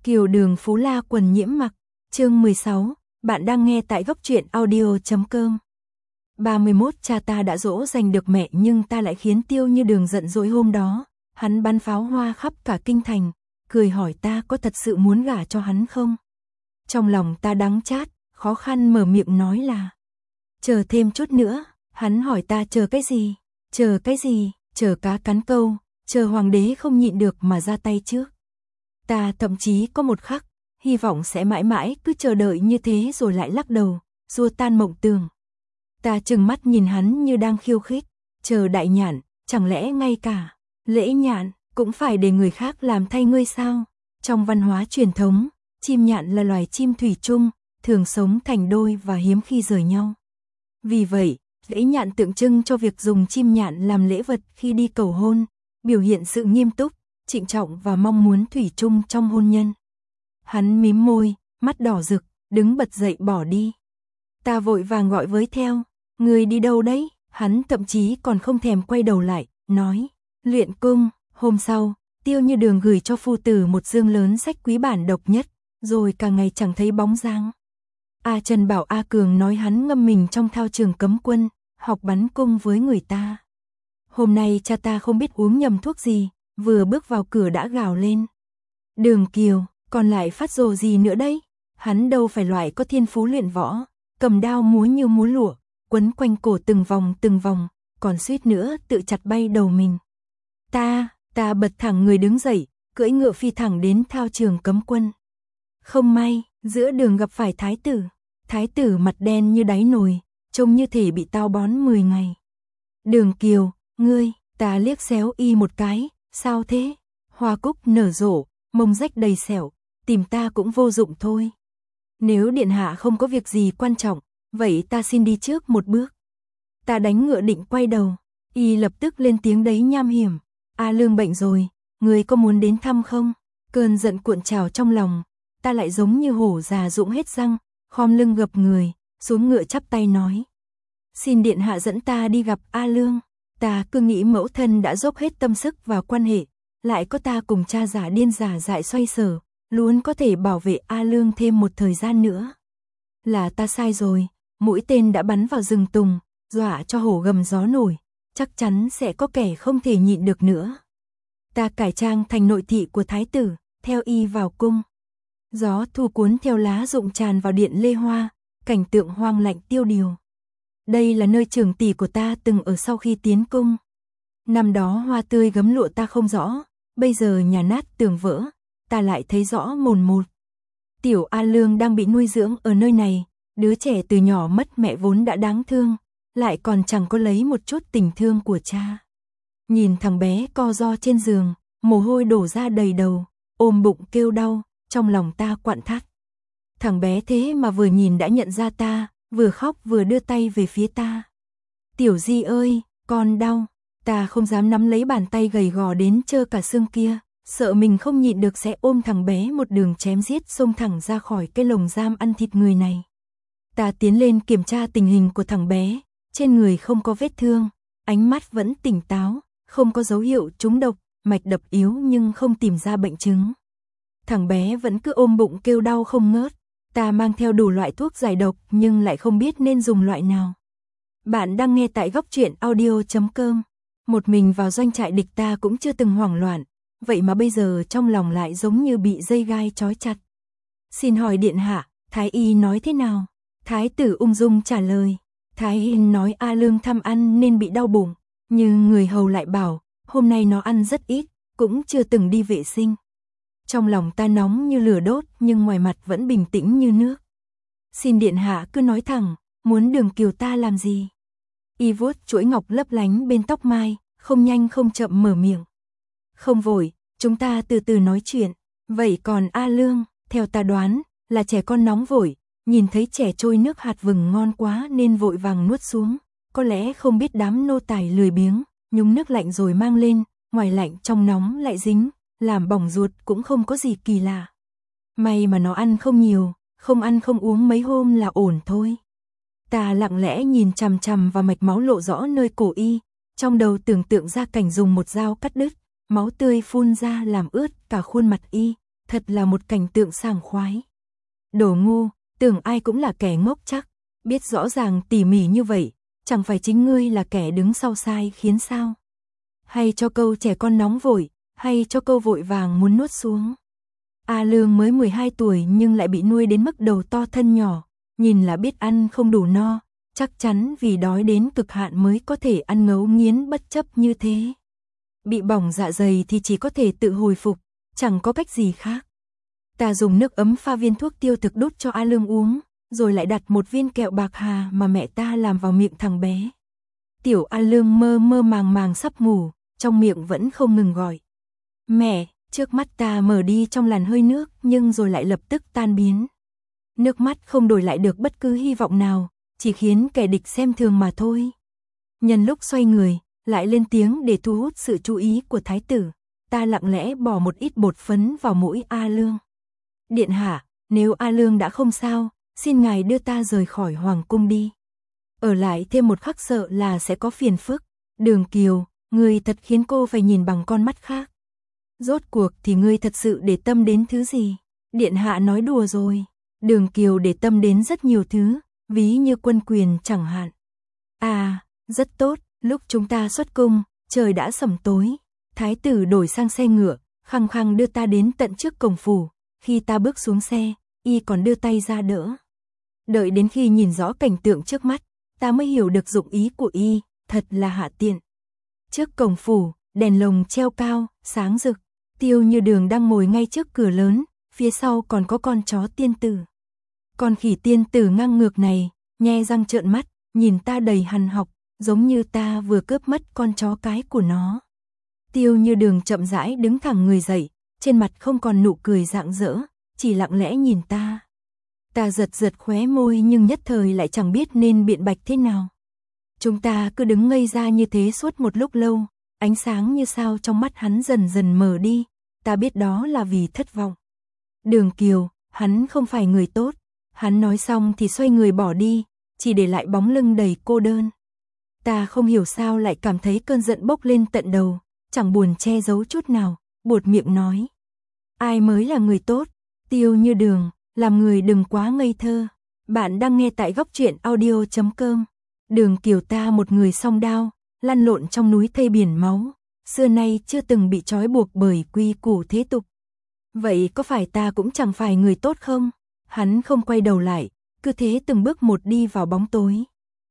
Kiều Đường Phú La quần nhiễm mặc, chương 16, bạn đang nghe tại góc truyện audio.com. 31 Cha ta đã dỗ dành được mẹ nhưng ta lại khiến Tiêu Như Đường giận dỗi hôm đó, hắn bắn pháo hoa khắp cả kinh thành, cười hỏi ta có thật sự muốn gả cho hắn không? Trong lòng ta đắng chát, khó khăn mở miệng nói là chờ thêm chút nữa, hắn hỏi ta chờ cái gì? Chờ cái gì? Chờ cá cắn câu, chờ hoàng đế không nhịn được mà ra tay trước. Ta thậm chí có một khắc, hy vọng sẽ mãi mãi cứ chờ đợi như thế rồi lại lắc đầu, xua tan mộng tưởng. Ta trừng mắt nhìn hắn như đang khiêu khích, chờ đại nhạn, chẳng lẽ ngay cả lễ nhạn cũng phải để người khác làm thay ngươi sao? Trong văn hóa truyền thống, chim nhạn là loài chim thủy chung, thường sống thành đôi và hiếm khi rời nhau. Vì vậy, lễ nhạn tượng trưng cho việc dùng chim nhạn làm lễ vật khi đi cầu hôn, biểu hiện sự nghiêm túc, trịnh trọng và mong muốn thủy chung trong hôn nhân. Hắn mím môi, mắt đỏ rực, đứng bật dậy bỏ đi. Ta vội vàng gọi với theo, người đi đâu đấy? Hắn thậm chí còn không thèm quay đầu lại, nói, luyện cung. Hôm sau, Tiêu Như Đường gửi cho phu tử một dương lớn sách quý bản độc nhất, rồi cả ngày chẳng thấy bóng dáng. A Trần bảo A Cường nói hắn ngâm mình trong thao trường cấm quân, học bắn cung với người ta. Hôm nay cha ta không biết uống nhầm thuốc gì, vừa bước vào cửa đã gào lên. Đường Kiều, còn lại phát rồ gì nữa đấy? Hắn đâu phải loại có thiên phú luyện võ, cầm đao múa như múa lụa, quấn quanh cổ từng vòng, còn suýt nữa tự chặt bay đầu mình. Ta bật thẳng người đứng dậy, cưỡi ngựa phi thẳng đến thao trường cấm quân. Không may, giữa đường gặp phải thái tử mặt đen như đáy nồi, trông như thể bị tao bón 10 ngày. Đường Kiều, ngươi, ta liếc xéo y một cái, sao thế? Hoa cúc nở rộ, mông rách đầy sẹo, tìm ta cũng vô dụng thôi. Nếu điện hạ không có việc gì quan trọng, vậy ta xin đi trước một bước. Ta đánh ngựa định quay đầu, y lập tức lên tiếng đấy nham hiểm. A Lương bệnh rồi, ngươi có muốn đến thăm không? Cơn giận cuộn trào trong lòng, ta lại giống như hổ già rụng hết răng, khom lưng gập người, xuống ngựa chắp tay nói. Xin điện hạ dẫn ta đi gặp A Lương. Ta cứ nghĩ mẫu thân đã dốc hết tâm sức vào quan hệ, lại có ta cùng cha giả điên giả dại xoay sở, luôn có thể bảo vệ A Lương thêm một thời gian nữa. Là ta sai rồi, mũi tên đã bắn vào rừng tùng, dọa cho hổ gầm gió nổi, chắc chắn sẽ có kẻ không thể nhịn được nữa. Ta cải trang thành nội thị của thái tử, theo y vào cung. Gió thu cuốn theo lá rụng tràn vào điện Lê Hoa, cảnh tượng hoang lạnh tiêu điều. Đây là nơi trưởng tỷ của ta từng ở sau khi tiến cung. Năm đó hoa tươi gấm lụa ta không rõ, bây giờ nhà nát tường vỡ, ta lại thấy rõ mồn một. Tiểu A Lương đang bị nuôi dưỡng ở nơi này, đứa trẻ từ nhỏ mất mẹ vốn đã đáng thương, lại còn chẳng có lấy một chút tình thương của cha. Nhìn thằng bé co ro trên giường, mồ hôi đổ ra đầy đầu, ôm bụng kêu đau, trong lòng ta quặn thắt. Thằng bé thế mà vừa nhìn đã nhận ra ta, vừa khóc vừa đưa tay về phía ta. Tiểu Di ơi, con đau. Ta không dám nắm lấy bàn tay gầy gò đến trơ cả xương kia, sợ mình không nhịn được sẽ ôm thằng bé một đường chém giết xông thẳng ra khỏi cái lồng giam ăn thịt người này. Ta tiến lên kiểm tra tình hình của thằng bé, trên người không có vết thương, ánh mắt vẫn tỉnh táo, không có dấu hiệu trúng độc, mạch đập yếu nhưng không tìm ra bệnh chứng. Thằng bé vẫn cứ ôm bụng kêu đau không ngớt. Ta mang theo đủ loại thuốc giải độc nhưng lại không biết nên dùng loại nào. Bạn đang nghe tại góc truyện audio.com. Một mình vào doanh trại địch ta cũng chưa từng hoảng loạn, vậy mà bây giờ trong lòng lại giống như bị dây gai trói chặt. Xin hỏi điện hạ, Thái y nói thế nào? Thái tử ung dung trả lời. Thái y nói A Lương thăm ăn nên bị đau bụng, nhưng người hầu lại bảo, hôm nay nó ăn rất ít, cũng chưa từng đi vệ sinh. Trong lòng ta nóng như lửa đốt nhưng ngoài mặt vẫn bình tĩnh như nước. Xin điện hạ cứ nói thẳng, muốn Đường Kiều ta làm gì? Y vuốt chuỗi ngọc lấp lánh bên tóc mai, không nhanh không chậm mở miệng. Không vội, chúng ta từ từ nói chuyện. Vậy còn A Lương, theo ta đoán, là trẻ con nóng vội, nhìn thấy trẻ trôi nước hạt vừng ngon quá nên vội vàng nuốt xuống. Có lẽ không biết đám nô tài lười biếng, nhúng nước lạnh rồi mang lên, ngoài lạnh trong nóng lại dính, làm bỏng ruột cũng không có gì kỳ lạ. May mà nó ăn không nhiều, không ăn không uống mấy hôm là ổn thôi. Ta lặng lẽ nhìn chằm chằm vào mạch máu lộ rõ nơi cổ y, trong đầu tưởng tượng ra cảnh dùng một dao cắt đứt, máu tươi phun ra làm ướt cả khuôn mặt y, thật là một cảnh tượng sảng khoái. Đồ ngu, tưởng ai cũng là kẻ ngốc chắc, biết rõ ràng tỉ mỉ như vậy, chẳng phải chính ngươi là kẻ đứng sau sai khiến sao? Hay cho câu trẻ con nóng vội, hay cho câu vội vàng muốn nuốt xuống. A Lương mới 12 tuổi nhưng lại bị nuôi đến mức đầu to thân nhỏ, nhìn là biết ăn không đủ no, chắc chắn vì đói đến cực hạn mới có thể ăn ngấu nghiến bất chấp như thế. Bị bỏng dạ dày thì chỉ có thể tự hồi phục, chẳng có cách gì khác. Ta dùng nước ấm pha viên thuốc tiêu thực đút cho A Lương uống, rồi lại đặt một viên kẹo bạc hà mà mẹ ta làm vào miệng thằng bé. Tiểu A Lương mơ mơ màng màng sắp ngủ, trong miệng vẫn không ngừng gọi. Mẹ, trước mắt ta mở đi trong làn hơi nước nhưng rồi lại lập tức tan biến. Nước mắt không đổi lại được bất cứ hy vọng nào, chỉ khiến kẻ địch xem thường mà thôi. Nhân lúc xoay người, lại lên tiếng để thu hút sự chú ý của thái tử, ta lặng lẽ bỏ một ít bột phấn vào mũi A Lương. Điện hạ, nếu A Lương đã không sao, xin ngài đưa ta rời khỏi hoàng cung đi. Ở lại thêm một khắc sợ là sẽ có phiền phức. Đường Kiều, ngươi thật khiến cô phải nhìn bằng con mắt khác. Rốt cuộc thì ngươi thật sự để tâm đến thứ gì? Điện hạ nói đùa rồi. Đường Kiều để tâm đến rất nhiều thứ, ví như quân quyền chẳng hạn. À, rất tốt, lúc chúng ta xuất cung, trời đã sẩm tối. Thái tử đổi sang xe ngựa, khăng khăng đưa ta đến tận trước cổng phủ. Khi ta bước xuống xe, y còn đưa tay ra đỡ. Đợi đến khi nhìn rõ cảnh tượng trước mắt, ta mới hiểu được dụng ý của y, thật là hạ tiện. Trước cổng phủ, đèn lồng treo cao, sáng rực. Tiêu Như Đường đang ngồi ngay trước cửa lớn, phía sau còn có con chó tiên tử. Con khỉ tiên tử ngang ngược này, nhe răng trợn mắt, nhìn ta đầy hằn học, giống như ta vừa cướp mất con chó cái của nó. Tiêu Như Đường chậm rãi đứng thẳng người dậy, trên mặt không còn nụ cười rạng rỡ, chỉ lặng lẽ nhìn ta. Ta giật giật khóe môi nhưng nhất thời lại chẳng biết nên biện bạch thế nào. Chúng ta cứ đứng ngây ra như thế suốt một lúc lâu, ánh sáng như sao trong mắt hắn dần dần mờ đi, ta biết đó là vì thất vọng. Đường Kiều, hắn không phải người tốt, hắn nói xong thì xoay người bỏ đi, chỉ để lại bóng lưng đầy cô đơn. Ta không hiểu sao lại cảm thấy cơn giận bốc lên tận đầu, chẳng buồn che giấu chút nào, buột miệng nói. Ai mới là người tốt? Tiêu Như Đường, làm người đừng quá ngây thơ. Bạn đang nghe tại góc truyện audio.com. Đường Kiều ta một người song đao, lăn lộn trong núi thây biển máu, xưa nay chưa từng bị trói buộc bởi quy củ thế tục. Vậy có phải ta cũng chẳng phải người tốt không? Hắn không quay đầu lại, cứ thế từng bước một đi vào bóng tối.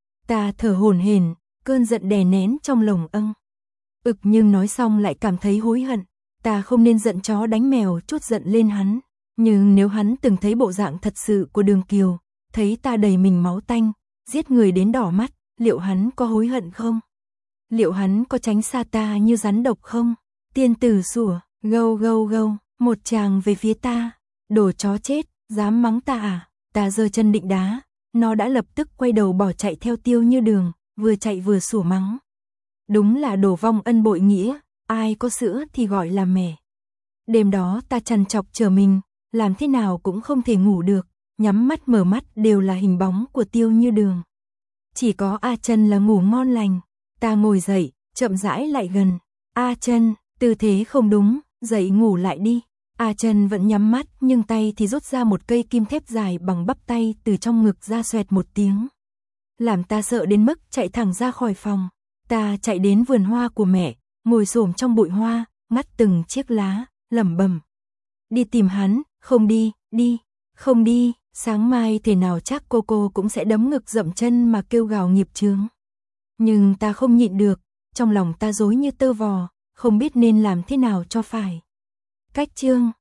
Ta thở hổn hển, cơn giận đè nén trong lồng âng. Nhưng nói xong lại cảm thấy hối hận. Ta không nên giận chó đánh mèo chút giận lên hắn. Nhưng nếu hắn từng thấy bộ dạng thật sự của Đường Kiều, thấy ta đầy mình máu tanh, giết người đến đỏ mắt, liệu hắn có hối hận không? Liệu hắn có tránh xa ta như rắn độc không? Tiên tử sủa, gâu gâu gâu, một tràng về phía ta. Đồ chó chết, dám mắng ta à? Ta giơ chân định đá, nó đã lập tức quay đầu bỏ chạy theo Tiêu Như Đường, vừa chạy vừa sủa mắng. Đúng là đồ vong ân bội nghĩa, ai có sữa thì gọi là mẹ. Đêm đó ta trằn trọc chờ mình, làm thế nào cũng không thể ngủ được, nhắm mắt mở mắt đều là hình bóng của Tiêu Như Đường. Chỉ có A Chân là ngủ ngon lành. Ta ngồi dậy, chậm rãi lại gần. A Chân, tư thế không đúng, dậy ngủ lại đi. A Chân vẫn nhắm mắt nhưng tay thì rút ra một cây kim thép dài bằng bắp tay từ trong ngực ra xoẹt một tiếng. Làm ta sợ đến mức chạy thẳng ra khỏi phòng. Ta chạy đến vườn hoa của mẹ, ngồi xổm trong bụi hoa, ngắt từng chiếc lá, lẩm bẩm. Đi tìm hắn, không đi, không đi, sáng mai thế nào chắc cô cũng sẽ đấm ngực dậm chân mà kêu gào nghiệp chướng. Nhưng ta không nhịn được, trong lòng ta rối như tơ vò, không biết nên làm thế nào cho phải. Cách chương